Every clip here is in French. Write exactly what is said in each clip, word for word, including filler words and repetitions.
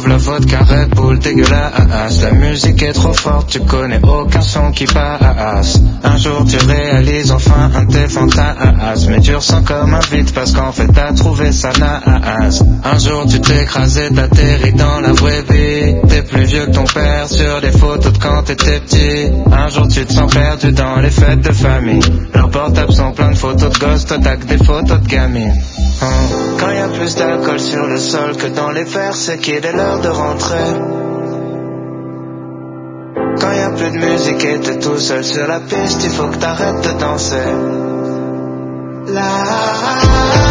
la vodka Red Bull dégueulasse. La musique est trop forte, tu connais aucun son qui passe. Un jour tu réalises enfin un de tes fantasmes, mais tu ressens comme un vide parce qu'en fait t'as trouvé ça naze. Un jour tu t'écrases et t'atterris dans la vraie vie. T'es plus vieux que ton père sur des photos de quand t'étais petit. Un jour tu te sens perdu dans les fêtes de famille. Leurs portables sont plein de photos de gosses, toi t'as que des photos de gamines. Hum. Quand y a plus d'alcool sur le sol que dans les verres, c'est qu'il est l'heure de rentrer. Quand y a plus de musique et t'es tout seul sur la piste, il faut que t'arrêtes de danser. La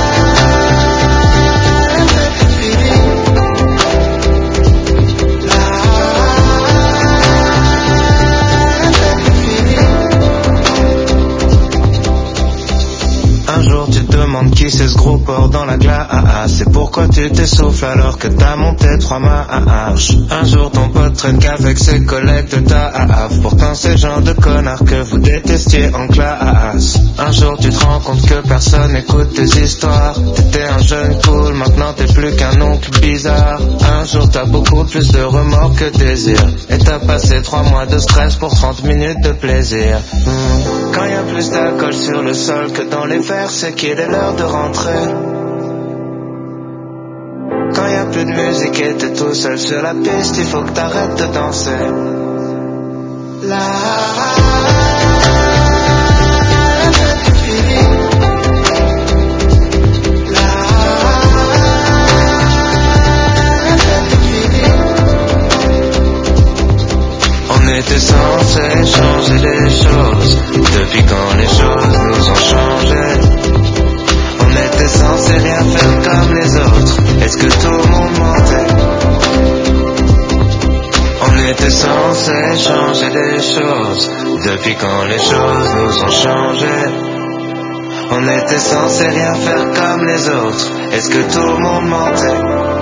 Un jour tu te demandes qui c'est ce gros porc dans la glace. C'est pourquoi tu t'essouffles alors que t'as monté trois marches. Un jour ton pote traîne qu'avec ses collègues de ta A F. Pourtant c'est le genre de connard que vous détestiez en classe. Un jour tu te rends compte que personne écoute tes histoires. T'étais un jeune cool, maintenant t'es plus qu'un oncle bizarre. Un jour t'as beaucoup plus de remords que désir. Et t'as passé trois mois de stress pour trente minutes de plaisir. mmh. Quand y a plus d'alcool sur le sol que dans les verres, c'est qu'il est l'heure de rentrer. Quand y a plus de musique et t'es tout seul sur la piste, il faut que t'arrêtes de danser. La On était censé changer les choses. Depuis quand les choses nous ont changé? On était censé rien faire comme les autres. Est-ce que tout le monde mentait? On était censé changer les choses. Depuis quand les choses nous ont changé? On était censé rien faire comme les autres. Est-ce que tout le monde mentait?